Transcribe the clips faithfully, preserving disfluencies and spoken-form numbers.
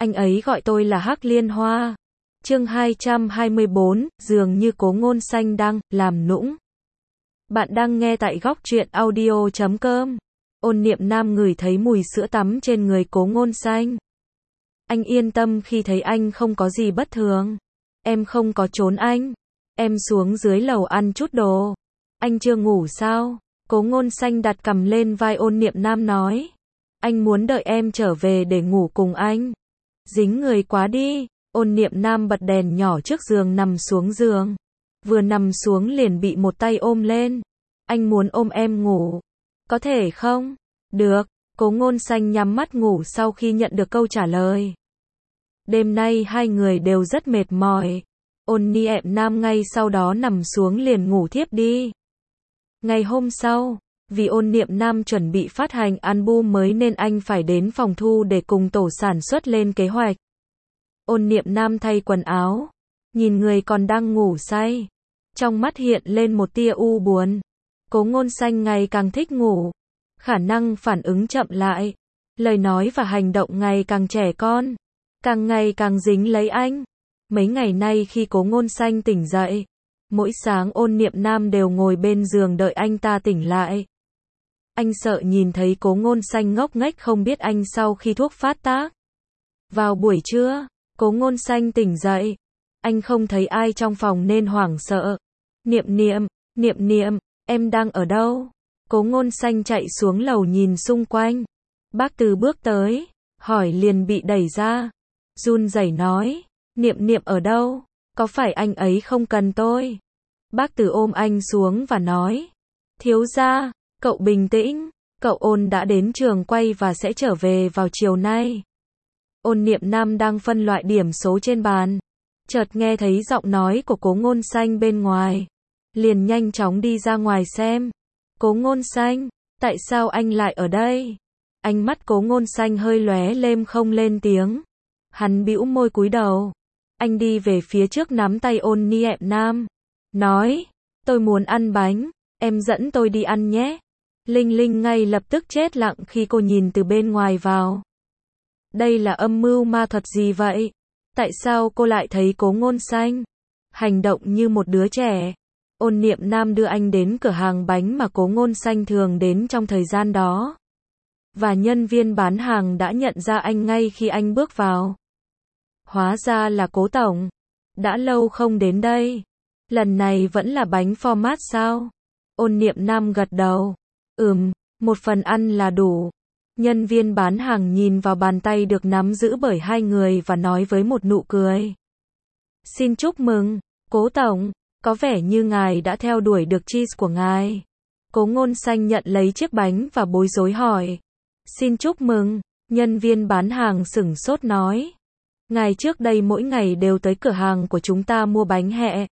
Anh ấy gọi tôi là Hắc Liên Hoa. Chương hai trăm hai mươi bốn, dường như Cố Ngôn Xanh đang làm nũng. Bạn đang nghe tại góc truyện audio chấm com. Ôn Niệm Nam ngửi thấy mùi sữa tắm trên người Cố Ngôn Xanh. Anh yên tâm khi thấy anh không có gì bất thường. Em không có trốn anh. Em xuống dưới lầu ăn chút đồ. Anh chưa ngủ sao? Cố Ngôn Xanh đặt cằm lên vai Ôn Niệm Nam nói. Anh muốn đợi em trở về để ngủ cùng anh. Dính người quá đi. Ôn Niệm Nam bật đèn nhỏ trước giường nằm xuống giường. Vừa nằm xuống liền bị một tay ôm lên. Anh muốn ôm em ngủ. Có thể không? Được. Cố Ngôn Xanh nhắm mắt ngủ sau khi nhận được câu trả lời. Đêm nay hai người đều rất mệt mỏi. Ôn Niệm Nam ngay sau đó nằm xuống liền ngủ thiếp đi. Ngày hôm sau, vì Ôn Niệm Nam chuẩn bị phát hành album mới nên anh phải đến phòng thu để cùng tổ sản xuất lên kế hoạch. Ôn Niệm Nam thay quần áo, nhìn người còn đang ngủ say. Trong mắt hiện lên một tia u buồn. Cố Ngôn Xanh ngày càng thích ngủ. Khả năng phản ứng chậm lại. Lời nói và hành động ngày càng trẻ con. Càng ngày càng dính lấy anh. Mấy ngày nay khi Cố Ngôn Xanh tỉnh dậy, mỗi sáng Ôn Niệm Nam đều ngồi bên giường đợi anh ta tỉnh lại. Anh sợ nhìn thấy Cố Ngôn Xanh ngốc nghếch không biết anh sau khi thuốc phát tác. Vào buổi trưa, Cố Ngôn Xanh tỉnh dậy. Anh không thấy ai trong phòng nên hoảng sợ. Niệm Niệm, Niệm Niệm, em đang ở đâu? Cố Ngôn Xanh chạy xuống lầu nhìn xung quanh. Bác Từ bước tới, hỏi liền bị đẩy ra. Run rẩy nói, Niệm Niệm ở đâu? Có phải anh ấy không cần tôi? Bác Từ ôm anh xuống và nói, thiếu gia, cậu bình tĩnh, cậu Ôn đã đến trường quay và sẽ trở về vào chiều nay. Ôn Niệm Nam đang phân loại điểm số trên bàn. Chợt nghe thấy giọng nói của Cố Ngôn Xanh bên ngoài. Liền nhanh chóng đi ra ngoài xem. Cố Ngôn Xanh, tại sao anh lại ở đây? Ánh mắt Cố Ngôn Xanh hơi lóe lên không lên tiếng. Hắn bĩu môi cúi đầu. Anh đi về phía trước nắm tay Ôn Niệm Nam. Nói, tôi muốn ăn bánh, em dẫn tôi đi ăn nhé. Linh Linh ngay lập tức chết lặng khi cô nhìn từ bên ngoài vào. Đây là âm mưu ma thuật gì vậy? Tại sao cô lại thấy Cố Ngôn Xanh hành động như một đứa trẻ? Ôn Niệm Nam đưa anh đến cửa hàng bánh mà Cố Ngôn Xanh thường đến trong thời gian đó. Và nhân viên bán hàng đã nhận ra anh ngay khi anh bước vào. Hóa ra là Cố tổng. Đã lâu không đến đây. Lần này vẫn là bánh format sao? Ôn Niệm Nam gật đầu. Ừm, một phần ăn là đủ. Nhân viên bán hàng nhìn vào bàn tay được nắm giữ bởi hai người và nói với một nụ cười. Xin chúc mừng, Cố tổng, có vẻ như ngài đã theo đuổi được cheese của ngài. Cố Ngôn Xanh nhận lấy chiếc bánh và bối rối hỏi. Xin chúc mừng, nhân viên bán hàng sửng sốt nói. Ngài trước đây mỗi ngày đều tới cửa hàng của chúng ta mua bánh hẹ.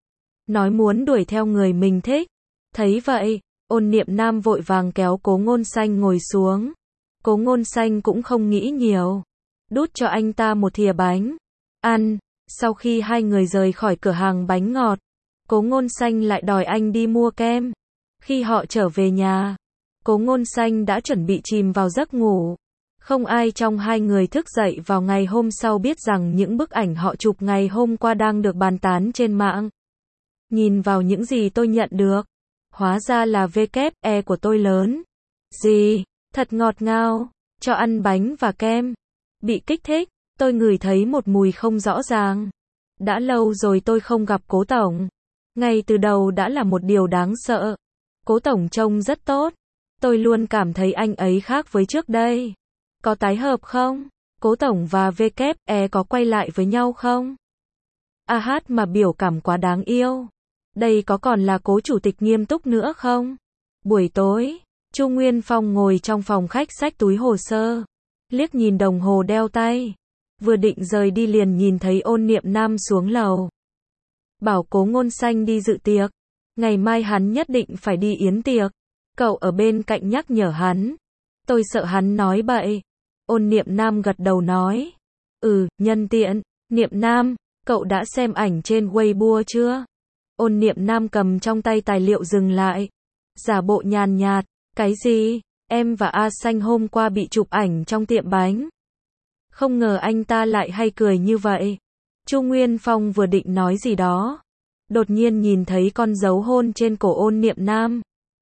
Nói muốn đuổi theo người mình thích. Thấy vậy, Ôn Niệm Nam vội vàng kéo Cố Ngôn Xanh ngồi xuống. Cố Ngôn Xanh cũng không nghĩ nhiều. Đút cho anh ta một thìa bánh. Ăn. Sau khi hai người rời khỏi cửa hàng bánh ngọt, Cố Ngôn Xanh lại đòi anh đi mua kem. Khi họ trở về nhà, Cố Ngôn Xanh đã chuẩn bị chìm vào giấc ngủ. Không ai trong hai người thức dậy vào ngày hôm sau biết rằng những bức ảnh họ chụp ngày hôm qua đang được bàn tán trên mạng. Nhìn vào những gì tôi nhận được, hóa ra là vê kép e của tôi lớn. Gì? Thật ngọt ngào, cho ăn bánh và kem. Bị kích thích, tôi ngửi thấy một mùi không rõ ràng. Đã lâu rồi tôi không gặp Cố tổng. Ngay từ đầu đã là một điều đáng sợ. Cố tổng trông rất tốt. Tôi luôn cảm thấy anh ấy khác với trước đây. Có tái hợp không? Cố tổng và vê kép e có quay lại với nhau không? A hát mà biểu cảm quá đáng yêu. Đây có còn là Cố chủ tịch nghiêm túc nữa không? Buổi tối, Chu Nguyên Phong ngồi trong phòng khách xách túi hồ sơ. Liếc nhìn đồng hồ đeo tay. Vừa định rời đi liền nhìn thấy Ôn Niệm Nam xuống lầu. Bảo Cố Ngôn Xanh đi dự tiệc. Ngày mai hắn nhất định phải đi yến tiệc. Cậu ở bên cạnh nhắc nhở hắn. Tôi sợ hắn nói bậy. Ôn Niệm Nam gật đầu nói. Ừ, nhân tiện. Niệm Nam, cậu đã xem ảnh trên Weibo chưa? Ôn Niệm Nam cầm trong tay tài liệu dừng lại. Giả bộ nhàn nhạt. Cái gì? Em và A Xanh hôm qua bị chụp ảnh trong tiệm bánh. Không ngờ anh ta lại hay cười như vậy. Chu Nguyên Phong vừa định nói gì đó, đột nhiên nhìn thấy con dấu hôn trên cổ Ôn Niệm Nam.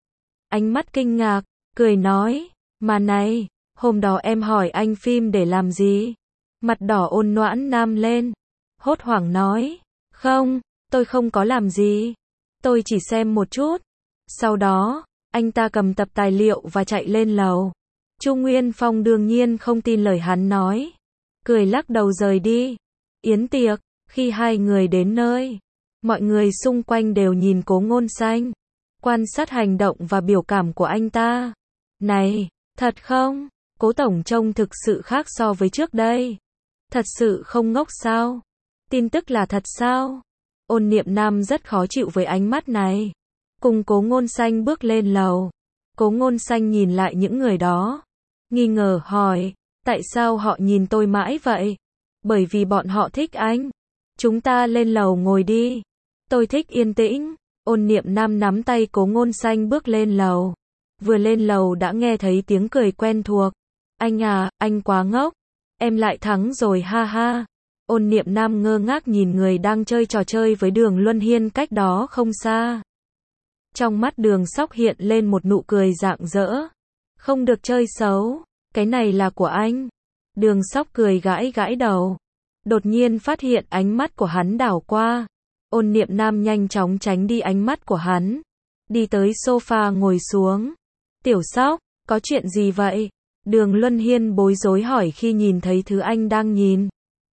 Ánh mắt kinh ngạc, cười nói, mà này, hôm đó em hỏi anh phim để làm gì? Mặt đỏ Ôn Noãn Nam lên, hốt hoảng nói, không, tôi không có làm gì, tôi chỉ xem một chút. Sau đó, anh ta cầm tập tài liệu và chạy lên lầu. Chu Nguyên Phong đương nhiên không tin lời hắn nói, cười lắc đầu rời đi. Yến tiệc, khi hai người đến nơi, mọi người xung quanh đều nhìn Cố Ngôn Xanh, quan sát hành động và biểu cảm của anh ta. Này, thật không? Cố tổng trông thực sự khác so với trước đây. Thật sự không ngốc sao? Tin tức là thật sao? Ôn Niệm Nam rất khó chịu với ánh mắt này. Cùng Cố Ngôn Xanh bước lên lầu. Cố Ngôn Xanh nhìn lại những người đó, nghi ngờ hỏi, tại sao họ nhìn tôi mãi vậy? Bởi vì bọn họ thích anh. Chúng ta lên lầu ngồi đi. Tôi thích yên tĩnh. Ôn Niệm Nam nắm tay Cố Ngôn Xanh bước lên lầu. Vừa lên lầu đã nghe thấy tiếng cười quen thuộc. Anh à, anh quá ngốc. Em lại thắng rồi ha ha. Ôn Niệm Nam ngơ ngác nhìn người đang chơi trò chơi với Đường Luân Hiên cách đó không xa. Trong mắt Đường Sóc hiện lên một nụ cười rạng rỡ. Không được chơi xấu. Cái này là của anh. Đường Sóc cười gãi gãi đầu. Đột nhiên phát hiện ánh mắt của hắn đảo qua. Ôn Niệm Nam nhanh chóng tránh đi ánh mắt của hắn. Đi tới sofa ngồi xuống. Tiểu Sóc, có chuyện gì vậy? Đường Luân Hiên bối rối hỏi khi nhìn thấy thứ anh đang nhìn.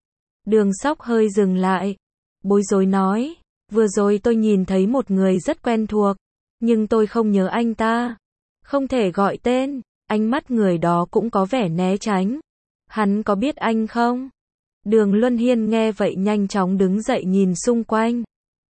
Đường Sóc hơi dừng lại. Bối rối nói, vừa rồi tôi nhìn thấy một người rất quen thuộc, nhưng tôi không nhớ anh ta. Không thể gọi tên. Ánh mắt người đó cũng có vẻ né tránh. Hắn có biết anh không? Đường Luân Hiên nghe vậy nhanh chóng đứng dậy nhìn xung quanh.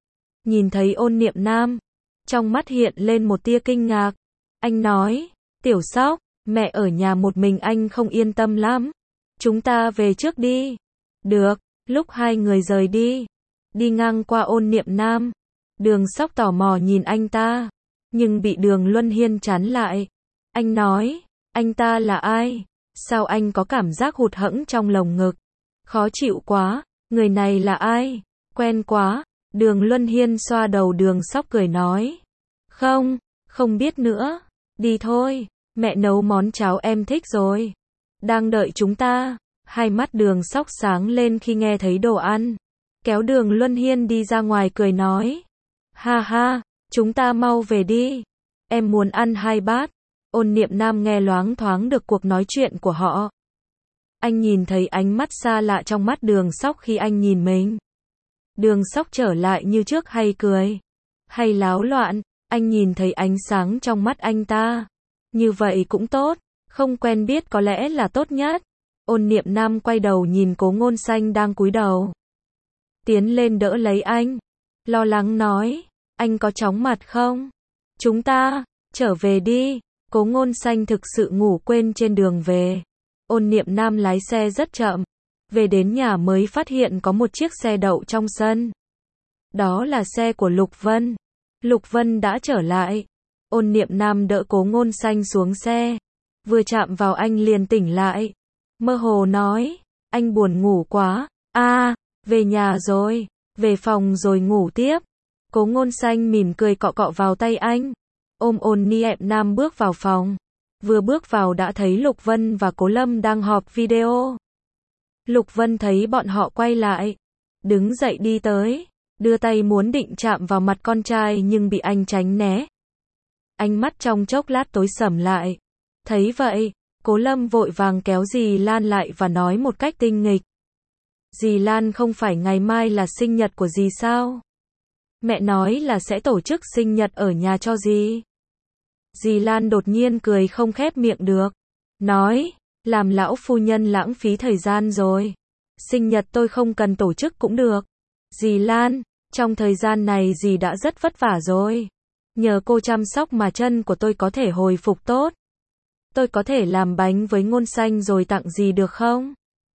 Nhìn thấy Ôn Niệm Nam, trong mắt hiện lên một tia kinh ngạc. Anh nói, Tiểu Sóc, mẹ ở nhà một mình anh không yên tâm lắm. Chúng ta về trước đi. Được. Lúc hai người rời đi, đi ngang qua Ôn Niệm Nam, Đường Sóc tò mò nhìn anh ta, nhưng bị Đường Luân Hiên chắn lại. Anh nói, anh ta là ai? Sao anh có cảm giác hụt hẫng trong lồng ngực? Khó chịu quá, người này là ai? Quen quá. Đường Luân Hiên xoa đầu Đường Sóc cười nói. Không, không biết nữa. Đi thôi, mẹ nấu món cháo em thích rồi. Đang đợi chúng ta. Hai mắt Đường Sóc sáng lên khi nghe thấy đồ ăn. Kéo Đường Luân Hiên đi ra ngoài cười nói. Ha ha, chúng ta mau về đi. Em muốn ăn hai bát. Ôn Niệm Nam nghe loáng thoáng được cuộc nói chuyện của họ. Anh nhìn thấy ánh mắt xa lạ trong mắt Đường Sóc khi anh nhìn mình. Đường Sóc trở lại như trước hay cười, hay láo loạn. Anh nhìn thấy ánh sáng trong mắt anh ta. Như vậy cũng tốt, không quen biết có lẽ là tốt nhất. Ôn Niệm Nam quay đầu nhìn Cố Ngôn Xanh đang cúi đầu. Tiến lên đỡ lấy anh. Lo lắng nói, anh có chóng mặt không? Chúng ta, trở về đi. Cố Ngôn Xanh thực sự ngủ quên trên đường về. Ôn Niệm Nam lái xe rất chậm. Về đến nhà mới phát hiện có một chiếc xe đậu trong sân. Đó là xe của Lục Vân. Lục Vân đã trở lại. Ôn Niệm Nam đỡ Cố Ngôn Xanh xuống xe. Vừa chạm vào anh liền tỉnh lại. Mơ hồ nói, anh buồn ngủ quá. A, à, về nhà rồi, về phòng rồi ngủ tiếp. Cố Ngôn Xanh mỉm cười cọ cọ vào tay anh. Ôm Ôn Niệm Nam bước vào phòng. Vừa bước vào đã thấy Lục Vân và Cố Lâm đang họp video. Lục Vân thấy bọn họ quay lại, đứng dậy đi tới, đưa tay muốn định chạm vào mặt con trai nhưng bị anh tránh né. Ánh mắt trong chốc lát tối sầm lại. Thấy vậy, Cố Lâm vội vàng kéo dì Lan lại và nói một cách tinh nghịch. Dì Lan, không phải ngày mai là sinh nhật của dì sao? Mẹ nói là sẽ tổ chức sinh nhật ở nhà cho dì. Dì Lan đột nhiên cười không khép miệng được. Nói, làm lão phu nhân lãng phí thời gian rồi. Sinh nhật tôi không cần tổ chức cũng được. Dì Lan, trong thời gian này dì đã rất vất vả rồi. Nhờ cô chăm sóc mà chân của tôi có thể hồi phục tốt. Tôi có thể làm bánh với Ngôn Xanh rồi tặng dì được không?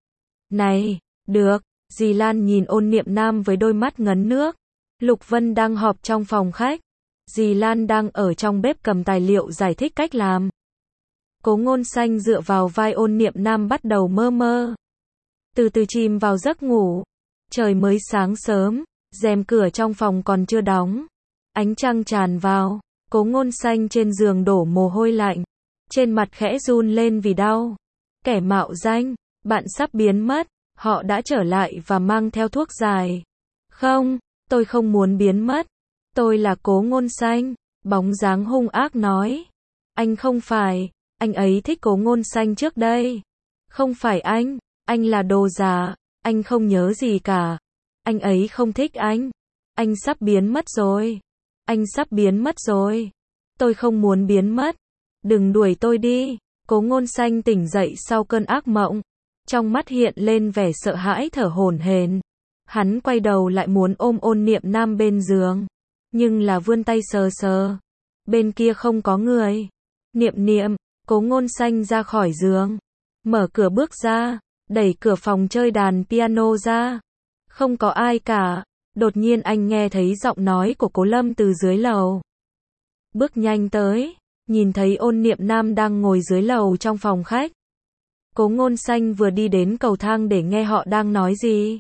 Này, được. Dì Lan nhìn Ôn Niệm Nam với đôi mắt ngấn nước. Lục Vân đang họp trong phòng khách. Dì Lan đang ở trong bếp cầm tài liệu giải thích cách làm. Cố Ngôn Xanh dựa vào vai Ôn Niệm Nam bắt đầu mơ mơ. từ từ chìm vào giấc ngủ. Trời mới sáng sớm, rèm cửa trong phòng còn chưa đóng. Ánh trăng tràn vào, Cố Ngôn Xanh trên giường đổ mồ hôi lạnh. Trên mặt khẽ run lên vì đau. Kẻ mạo danh, bạn sắp biến mất, họ đã trở lại và mang theo thuốc giải. Không, tôi không muốn biến mất. Tôi là Cố Ngôn Xanh, bóng dáng hung ác nói. Anh không phải, anh ấy thích Cố Ngôn Xanh trước đây. Không phải anh, anh là đồ giả, anh không nhớ gì cả. Anh ấy không thích anh. Anh sắp biến mất rồi. Anh sắp biến mất rồi. Tôi không muốn biến mất. Đừng đuổi tôi đi. Cố Ngôn Xanh tỉnh dậy sau cơn ác mộng. Trong mắt hiện lên vẻ sợ hãi thở hổn hển. Hắn quay đầu lại muốn ôm Ôn Niệm Nam bên giường. Nhưng là vươn tay sờ sờ. Bên kia không có người. Niệm Niệm, Cố Ngôn Xanh ra khỏi giường. Mở cửa bước ra. Đẩy cửa phòng chơi đàn piano ra. Không có ai cả. Đột nhiên anh nghe thấy giọng nói của Cố Lâm từ dưới lầu. Bước nhanh tới. Nhìn thấy Ôn Niệm Nam đang ngồi dưới lầu trong phòng khách. Cố Ngôn Xanh vừa đi đến cầu thang để nghe họ đang nói gì.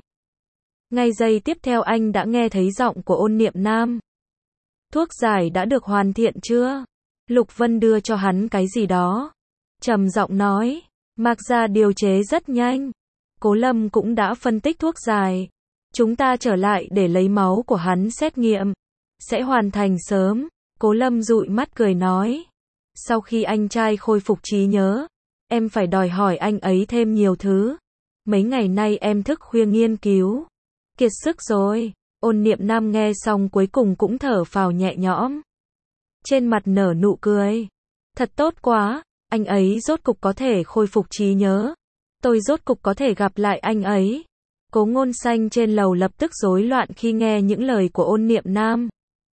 Ngay giây tiếp theo anh đã nghe thấy giọng của Ôn Niệm Nam. Thuốc giải đã được hoàn thiện chưa? Lục Vân đưa cho hắn cái gì đó. Trầm giọng nói. Mạc gia điều chế rất nhanh. Cố Lâm cũng đã phân tích thuốc giải. Chúng ta trở lại để lấy máu của hắn xét nghiệm. Sẽ hoàn thành sớm. Cố Lâm dụi mắt cười nói. Sau khi anh trai khôi phục trí nhớ, em phải đòi hỏi anh ấy thêm nhiều thứ. Mấy ngày nay em thức khuya nghiên cứu. Kiệt sức rồi. Ôn Niệm Nam nghe xong cuối cùng cũng thở phào nhẹ nhõm. Trên mặt nở nụ cười. Thật tốt quá, anh ấy rốt cục có thể khôi phục trí nhớ. Tôi rốt cục có thể gặp lại anh ấy. Cố Ngôn Xanh trên lầu lập tức rối loạn khi nghe những lời của Ôn Niệm Nam.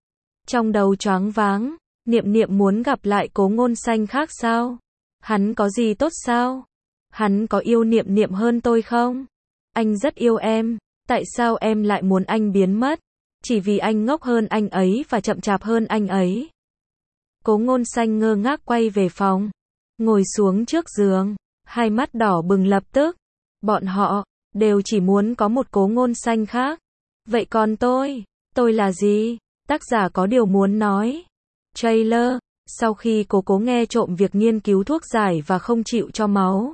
Trong đầu choáng váng, Niệm Niệm muốn gặp lại Cố Ngôn Xanh khác sao? Hắn có gì tốt sao? Hắn có yêu Niệm Niệm hơn tôi không? Anh rất yêu em, tại sao em lại muốn anh biến mất? Chỉ vì anh ngốc hơn anh ấy và chậm chạp hơn anh ấy. Cố Ngôn Xanh ngơ ngác quay về phòng, ngồi xuống trước giường, hai mắt đỏ bừng lập tức. Bọn họ đều chỉ muốn có một Cố Ngôn Xanh khác. Vậy còn tôi, tôi là gì? Tác giả có điều muốn nói. Trailer, sau khi cô cố nghe trộm việc nghiên cứu thuốc giải và không chịu cho máu.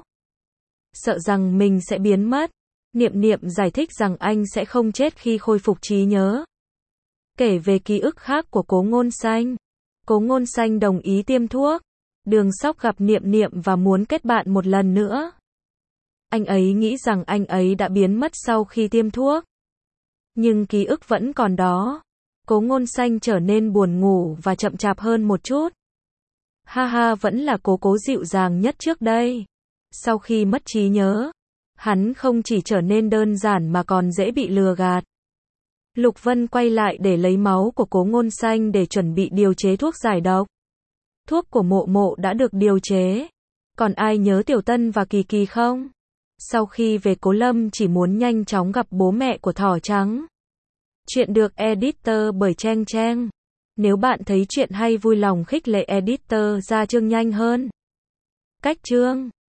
Sợ rằng mình sẽ biến mất. Niệm Niệm giải thích rằng anh sẽ không chết khi khôi phục trí nhớ. Kể về ký ức khác của Cố Ngôn Xanh. Cố Ngôn Xanh đồng ý tiêm thuốc. Đường Sóc gặp Niệm Niệm và muốn kết bạn một lần nữa. Anh ấy nghĩ rằng anh ấy đã biến mất sau khi tiêm thuốc. Nhưng ký ức vẫn còn đó. Cố Ngôn Xanh trở nên buồn ngủ và chậm chạp hơn một chút. Ha ha, vẫn là Cố Cố dịu dàng nhất trước đây. Sau khi mất trí nhớ, hắn không chỉ trở nên đơn giản mà còn dễ bị lừa gạt. Lục Vân quay lại để lấy máu của Cố Ngôn Xanh để chuẩn bị điều chế thuốc giải độc. Thuốc của Mộ Mộ đã được điều chế. Còn ai nhớ Tiểu Tân và Kỳ Kỳ không? Sau khi về Cố Lâm chỉ muốn nhanh chóng gặp bố mẹ của thỏ trắng. Chuyện được editor bởi Trang Trang. Nếu bạn thấy chuyện hay vui lòng khích lệ editor ra chương nhanh hơn. Cách chương